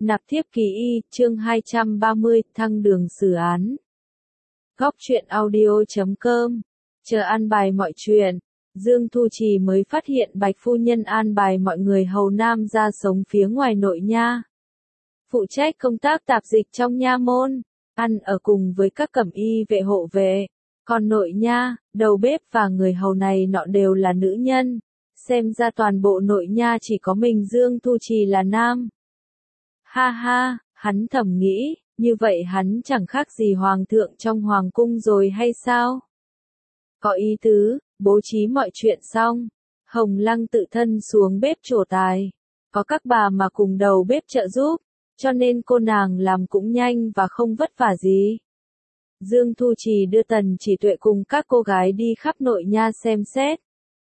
Nạp thiếp ký y, chương 230, thăng đường xử án. Góc truyện audio.com. Chờ an bài mọi chuyện, Dương Thu Trì mới phát hiện Bạch phu nhân an bài mọi người hầu nam ra sống phía ngoài nội nha. Phụ trách công tác tạp dịch trong nha môn, ăn ở cùng với các cẩm y vệ hộ vệ. Còn nội nha, đầu bếp và người hầu này nọ đều là nữ nhân. Xem ra toàn bộ nội nha chỉ có mình Dương Thu Trì là nam. Ha ha, hắn thầm nghĩ, như vậy hắn chẳng khác gì hoàng thượng trong hoàng cung rồi hay sao? Có ý tứ, bố trí mọi chuyện xong, Hồng Lăng tự thân xuống bếp trổ tài. Có các bà mà cùng đầu bếp trợ giúp, cho nên cô nàng làm cũng nhanh và không vất vả gì. Dương Thu Trì đưa Tần Chỉ Tuệ cùng các cô gái đi khắp nội nha xem xét.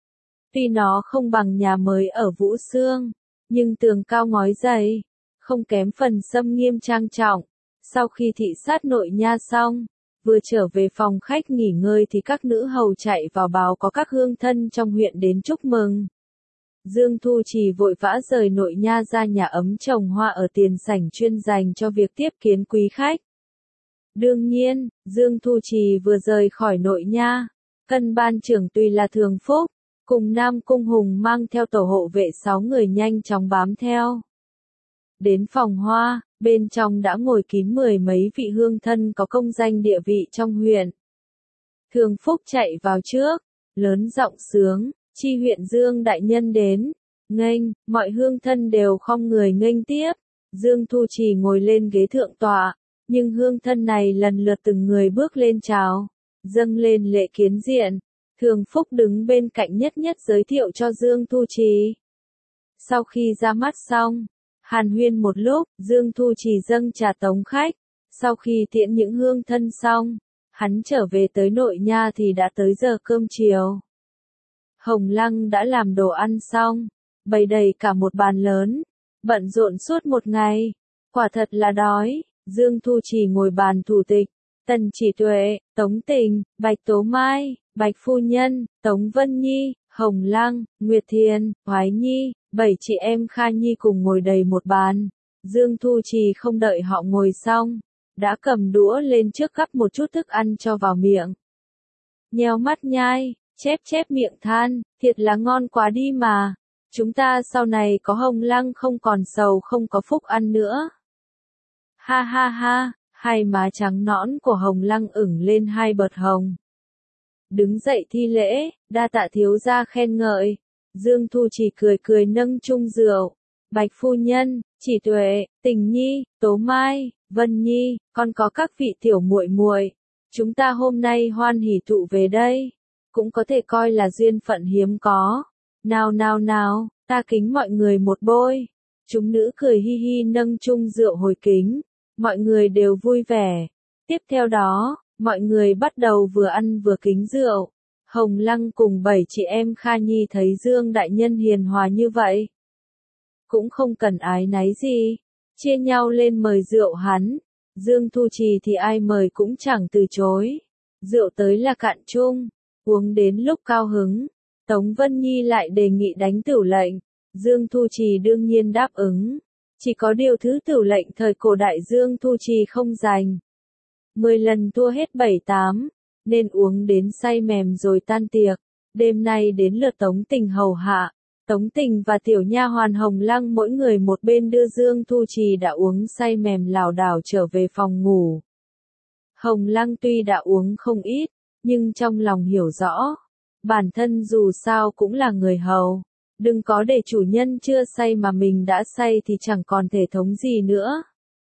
Tuy nó không bằng nhà mới ở Vũ Xương, nhưng tường cao ngói dày, không kém phần xâm nghiêm trang trọng. Sau khi thị sát nội nha xong, vừa trở về phòng khách nghỉ ngơi thì các nữ hầu chạy vào báo có các hương thân trong huyện đến chúc mừng. Dương Thu Trì vội vã rời nội nha ra nhà ấm trồng hoa ở tiền sảnh chuyên dành cho việc tiếp kiến quý khách. Đương nhiên, Dương Thu Trì vừa rời khỏi nội nha, Cân ban trưởng tuy là Thường Phúc, cùng Nam Cung Hùng mang theo tổ hộ vệ 6 người nhanh chóng bám theo. Đến phòng hoa, bên trong đã ngồi kín 10 mấy vị hương thân có công danh địa vị trong huyện. Thường Phúc chạy vào trước, lớn giọng sướng, chi huyện Dương đại nhân đến, nghênh, mọi hương thân đều khom người nghênh tiếp. Dương Thu Trì ngồi lên ghế thượng tọa, nhưng hương thân này lần lượt từng người bước lên chào, dâng lên lễ kiến diện. Thường Phúc đứng bên cạnh nhất nhất giới thiệu cho Dương Thu Trì. Sau khi ra mắt xong, hàn huyên một lúc, Dương Thu Trì dâng trà tống khách. Sau khi tiễn những hương thân xong, hắn trở về tới nội nha thì đã tới giờ cơm chiều. Hồng Lăng đã làm đồ ăn xong, bày đầy cả một bàn lớn, bận rộn suốt một ngày. Quả thật là đói. Dương Thu Trì ngồi bàn thủ tịch, Tần Chỉ Tuệ, Tống Tình, Bạch Tố Mai, Bạch phu nhân, Tống Vân Nhi, Hồng Lăng, Nguyệt Thiền, Hoái Nhi, 7 chị em Kha Nhi cùng ngồi đầy một bàn. Dương Thu Trì không đợi họ ngồi xong, đã cầm đũa lên trước gắp một chút thức ăn cho vào miệng. Nheo mắt nhai, chép chép miệng than, thiệt là ngon quá đi mà. Chúng ta sau này có Hồng Lăng không còn sầu không có phúc ăn nữa. Ha ha ha, hai má trắng nõn của Hồng Lăng ửng lên hai bợt hồng. Đứng dậy thi lễ, đa tạ thiếu gia khen ngợi. Dương Thu Trì cười cười nâng chung rượu. Bạch phu nhân, Chỉ Tuệ, Tình Nhi, Tố Mai, Vân Nhi, còn có các vị tiểu muội muội, chúng ta hôm nay hoan hỉ tụ về đây, cũng có thể coi là duyên phận hiếm có. Nào nào nào, ta kính mọi người một bôi. Chúng nữ cười hi hi nâng chung rượu hồi kính. Mọi người đều vui vẻ. Tiếp theo đó, mọi người bắt đầu vừa ăn vừa kính rượu. Hồng Lăng cùng 7 chị em Kha Nhi thấy Dương đại nhân hiền hòa như vậy, cũng không cần ái náy gì, chia nhau lên mời rượu hắn. Dương Thu Trì thì ai mời cũng chẳng từ chối. Rượu tới là cạn chung, uống đến lúc cao hứng. Tống Vân Nhi lại đề nghị đánh tửu lệnh. Dương Thu Trì đương nhiên đáp ứng. Chỉ có điều thứ tửu lệnh thời cổ đại Dương Thu Trì không giành. 10 lần thua hết 7-8, nên uống đến say mềm rồi tan tiệc. Đêm nay đến lượt Tống Tình hầu hạ. Tống Tình và tiểu nha hoàn Hồng Lăng mỗi người một bên đưa Dương Thu Trì đã uống say mềm lảo đảo trở về phòng ngủ. Hồng Lăng tuy đã uống không ít, nhưng trong lòng hiểu rõ, bản thân dù sao cũng là người hầu. Đừng có để chủ nhân chưa say mà mình đã say thì chẳng còn thể thống gì nữa.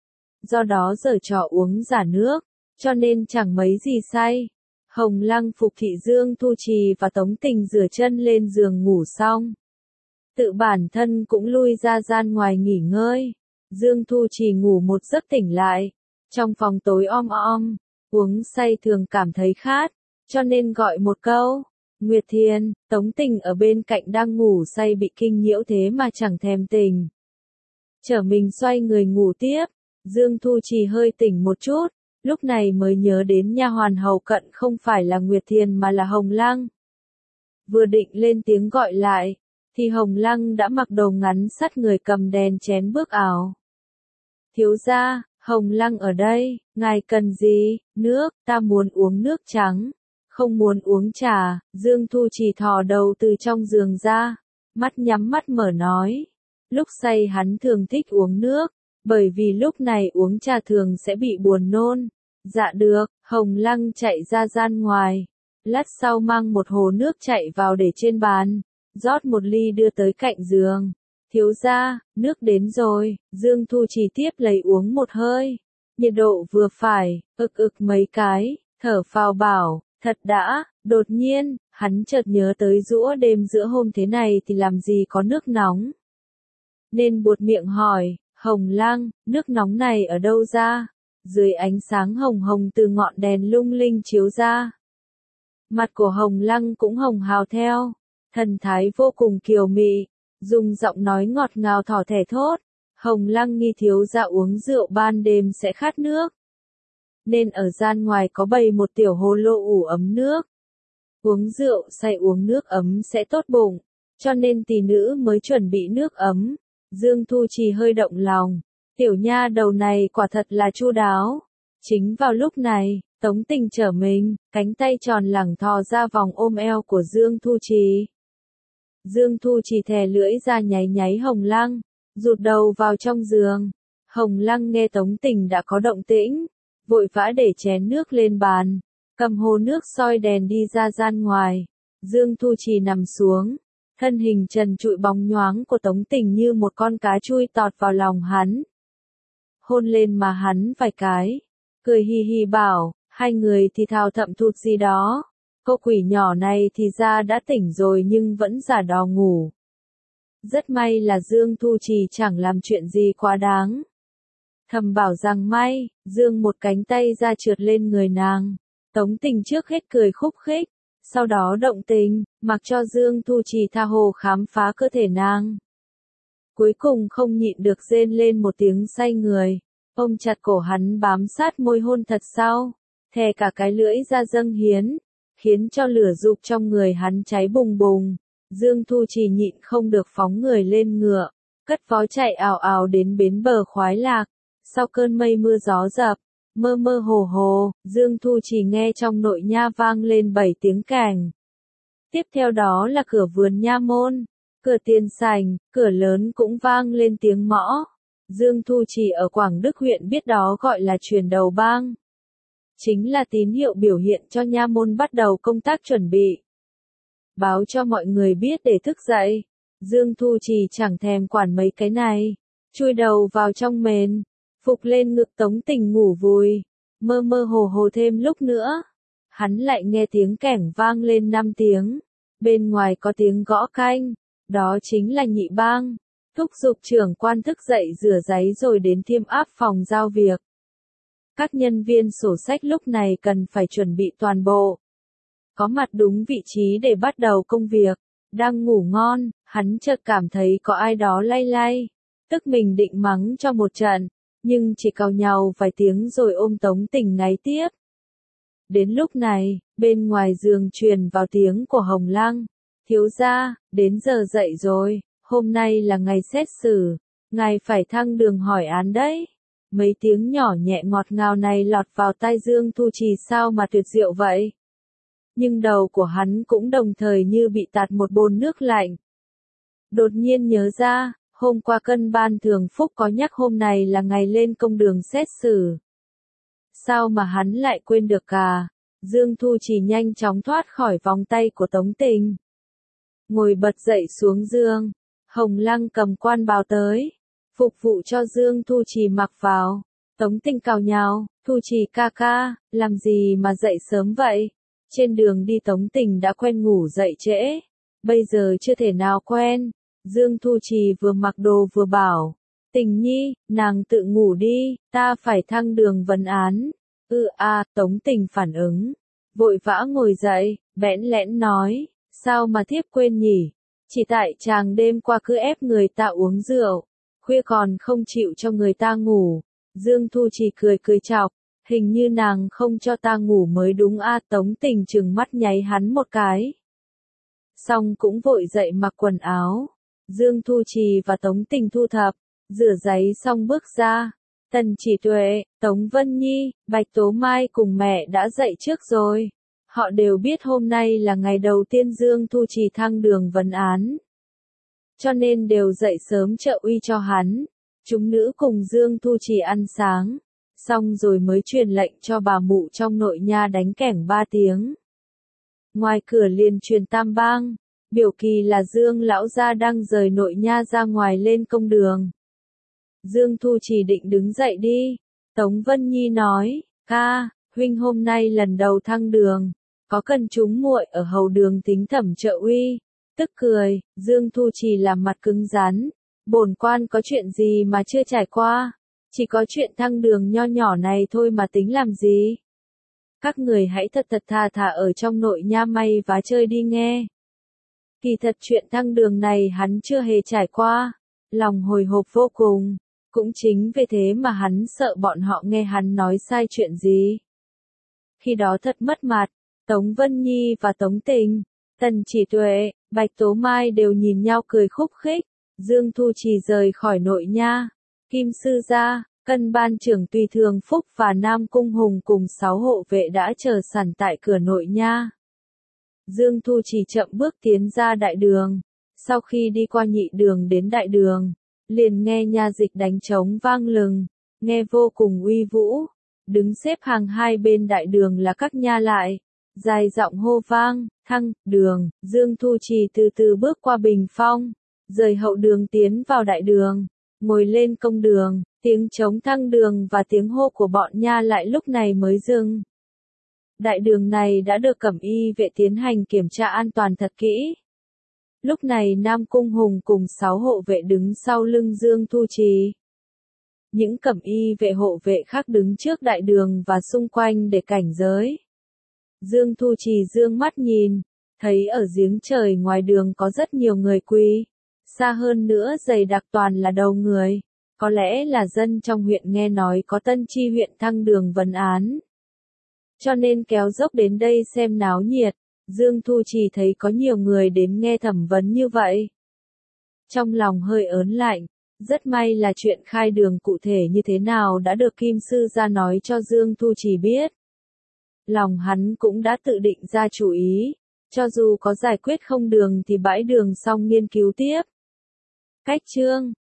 Do đó giở trò uống giả nước, cho nên chẳng mấy gì say. Hồng Lăng phục thị Dương Thu Trì và Tống Tình rửa chân lên giường ngủ xong. Tự bản thân cũng lui ra gian ngoài nghỉ ngơi. Dương Thu Trì ngủ một giấc tỉnh lại. Trong phòng tối om om, uống say thường cảm thấy khát, cho nên gọi một câu. Nguyệt Thiền, Tống Tình ở bên cạnh đang ngủ say bị kinh nhiễu thế mà chẳng thèm tỉnh. Trở mình xoay người ngủ tiếp, Dương Thu Trì hơi tỉnh một chút, lúc này mới nhớ đến nha hoàn hầu cận không phải là Nguyệt Thiền mà là Hồng Lăng. Vừa định lên tiếng gọi lại, thì Hồng Lăng đã mặc đồ ngắn sắt người cầm đèn chén bước ảo. Thiếu gia, Hồng Lăng ở đây, ngài cần gì? Nước, ta muốn uống nước trắng, không muốn uống trà. Dương Thu Trì thò đầu từ trong giường ra, mắt nhắm mắt mở nói. Lúc say hắn thường thích uống nước, bởi vì lúc này uống trà thường sẽ bị buồn nôn. Dạ được, Hồng Lăng chạy ra gian ngoài. Lát sau mang một hồ nước chạy vào để trên bàn, rót một ly đưa tới cạnh giường. Thiếu gia, nước đến rồi. Dương Thu Trì tiếp lấy uống một hơi. Nhiệt độ vừa phải, mấy cái, thở phào bảo, thật đã. Đột nhiên, hắn chợt nhớ tới giũa đêm giữa hôm thế này thì làm gì có nước nóng. Nên buột miệng hỏi, Hồng Lăng, nước nóng này ở đâu ra? Dưới ánh sáng hồng hồng từ ngọn đèn lung linh chiếu ra. Mặt của Hồng Lăng cũng hồng hào theo, thần thái vô cùng kiều mị, dùng giọng nói ngọt ngào thỏ thẻ thốt. Hồng Lăng nghi thiếu gia uống rượu ban đêm sẽ khát nước, nên ở gian ngoài có bày một tiểu hồ lô ủ ấm nước. Uống rượu say uống nước ấm sẽ tốt bụng, cho nên tỷ nữ mới chuẩn bị nước ấm. Dương Thu Trì hơi động lòng, tiểu nha đầu này quả thật là chu đáo. Chính vào lúc này, Tống Tình trở mình, cánh tay tròn lẳng thò ra vòng ôm eo của Dương Thu Trì. Dương Thu Trì thè lưỡi ra nháy nháy Hồng Lăng, rụt đầu vào trong giường. Hồng Lăng nghe Tống Tình đã có động tĩnh, vội vã để chén nước lên bàn, cầm hồ nước soi đèn đi ra gian ngoài. Dương Thu Trì nằm xuống, thân hình trần trụi bóng nhoáng của Tống Tình như một con cá chui tọt vào lòng hắn. Hôn lên mà hắn vài cái, cười hi hi bảo, hai người thì thào thậm thụt gì đó. Cô quỷ nhỏ này thì ra đã tỉnh rồi nhưng vẫn giả đò ngủ. Rất may là Dương Thu Trì chẳng làm chuyện gì quá đáng. Thầm bảo rằng may, Dương một cánh tay ra trượt lên người nàng. Tống Tình trước hết cười khúc khích, sau đó động tình, mặc cho Dương Thu Trì tha hồ khám phá cơ thể nàng. Cuối cùng không nhịn được rên lên một tiếng say người, ôm chặt cổ hắn bám sát môi hôn thật sâu, thè cả cái lưỡi ra dâng hiến, khiến cho lửa dục trong người hắn cháy bùng bùng. Dương Thu Trì nhịn không được phóng người lên ngựa, cất vó chạy ào ào đến bến bờ Khoái Lạc. Sau cơn mây mưa gió dập, mơ mơ hồ hồ, Dương Thu Trì nghe trong nội nha vang lên 7 tiếng kèn. Tiếp theo đó là cửa vườn nha môn, cửa tiền sảnh, cửa lớn cũng vang lên tiếng mõ. Dương Thu Trì ở Quảng Đức huyện biết đó gọi là truyền đầu bang. Chính là tín hiệu biểu hiện cho nha môn bắt đầu công tác chuẩn bị. Báo cho mọi người biết để thức dậy. Dương Thu Trì chẳng thèm quản mấy cái này, chui đầu vào trong mền, phục lên ngực Tống Tình ngủ vùi, mơ mơ hồ hồ thêm lúc nữa. Hắn lại nghe tiếng kẻng vang lên 5 tiếng, bên ngoài có tiếng gõ canh, đó chính là nhị bang, thúc giục trưởng quan thức dậy rửa giấy rồi đến thiêm áp phòng giao việc. Các nhân viên sổ sách lúc này cần phải chuẩn bị toàn bộ, có mặt đúng vị trí để bắt đầu công việc. Đang ngủ ngon, hắn chợt cảm thấy có ai đó lay lay, tức mình định mắng cho một trận, nhưng chỉ càu nhàu vài tiếng rồi ôm Tống Tình ngáy tiếp. Đến lúc này, bên ngoài giường truyền vào tiếng của Hồng Lăng, thiếu gia, đến giờ dậy rồi, hôm nay là ngày xét xử, ngài phải thăng đường hỏi án đấy. Mấy tiếng nhỏ nhẹ ngọt ngào này lọt vào tai Dương Thu Trì sao mà tuyệt diệu vậy. Nhưng đầu của hắn cũng đồng thời như bị tạt một bồn nước lạnh. Đột nhiên nhớ ra, hôm qua Cân Ban Thường Phúc có nhắc hôm này là ngày lên công đường xét xử. Sao mà hắn lại quên được cả? Dương Thu Trì nhanh chóng thoát khỏi vòng tay của Tống Tình. Ngồi bật dậy xuống giường, Hồng Lăng cầm quan bào tới, phục vụ cho Dương Thu Trì mặc vào. Tống Tình cào nhào, Thu Trì ca ca, làm gì mà dậy sớm vậy? Trên đường đi Tống Tình đã quen ngủ dậy trễ, bây giờ chưa thể nào quen. Dương Thu Trì vừa mặc đồ vừa bảo, Tình nhi, nàng tự ngủ đi, ta phải thăng đường vấn án. Tống Tình phản ứng, vội vã ngồi dậy, bẽn lẽn nói, sao mà thiếp quên nhỉ? Chỉ tại chàng đêm qua cứ ép người ta uống rượu, khuya còn không chịu cho người ta ngủ. Dương Thu Trì cười cười chọc, hình như nàng không cho ta ngủ mới đúng a. Tống Tình trừng mắt nháy hắn một cái. Xong cũng vội dậy mặc quần áo. Dương Thu Trì và Tống Tình thu thập, rửa giấy xong bước ra. Tần Chỉ Tuệ, Tống Vân Nhi, Bạch Tố Mai cùng mẹ đã dậy trước rồi. Họ đều biết hôm nay là ngày đầu tiên Dương Thu Trì thăng đường vấn án. Cho nên đều dậy sớm trợ uy cho hắn. Chúng nữ cùng Dương Thu Trì ăn sáng. Xong rồi mới truyền lệnh cho bà mụ trong nội nha đánh kẻng 3 tiếng. Ngoài cửa liền truyền tam bang. Biểu kỳ là Dương lão gia đang rời nội nha ra ngoài lên công đường. Dương Thu Trì định đứng dậy đi. Tống Vân Nhi nói, ca, huynh hôm nay lần đầu thăng đường. Có cần chúng muội ở hầu đường tính thẩm trợ uy. Tức cười, Dương Thu Trì làm mặt cứng rắn. Bổn quan có chuyện gì mà chưa trải qua. Chỉ có chuyện thăng đường nho nhỏ này thôi mà tính làm gì. Các người hãy thật thật thà thà ở trong nội nha may vá chơi đi nghe. Kỳ thật chuyện thăng đường này hắn chưa hề trải qua. Lòng hồi hộp vô cùng. Cũng chính vì thế mà hắn sợ bọn họ nghe hắn nói sai chuyện gì. Khi đó thật mất mặt. Tống Vân Nhi và Tống Tình, Tần Chỉ Tuệ, Bạch Tố Mai đều nhìn nhau cười khúc khích. Dương Thu Trì rời khỏi nội nha. Kim sư gia, Cân ban trưởng Tùy Thường Phúc và Nam Cung Hùng cùng 6 hộ vệ đã chờ sẵn tại cửa nội nha. Dương Thu Trì chậm bước tiến ra đại đường. Sau khi đi qua nhị đường đến đại đường, liền nghe nha dịch đánh trống vang lừng, nghe vô cùng uy vũ. Đứng xếp hàng hai bên đại đường là các nha lại, dài giọng hô vang, thăng, đường. Dương Thu Trì từ từ bước qua bình phong, rời hậu đường tiến vào đại đường, ngồi lên công đường, tiếng trống thăng đường và tiếng hô của bọn nha lại lúc này mới dừng. Đại đường này đã được cẩm y vệ tiến hành kiểm tra an toàn thật kỹ. Lúc này Nam Cung Hùng cùng 6 hộ vệ đứng sau lưng Dương Thu Trì. Những cẩm y vệ hộ vệ khác đứng trước đại đường và xung quanh để cảnh giới. Dương Thu Trì dương mắt nhìn, thấy ở giếng trời ngoài đường có rất nhiều người quỳ. Xa hơn nữa dày đặc toàn là đầu người. Có lẽ là dân trong huyện nghe nói có Tân Chi huyện thăng đường vấn án. Cho nên kéo dốc đến đây xem náo nhiệt. Dương Thu Trì thấy có nhiều người đến nghe thẩm vấn như vậy. Trong lòng hơi ớn lạnh. Rất may là chuyện khai đường cụ thể như thế nào đã được Kim Sư gia nói cho Dương Thu Trì biết. Lòng hắn cũng đã tự định ra chủ ý. Cho dù có giải quyết không đường thì bãi đường xong nghiên cứu tiếp. Cách chương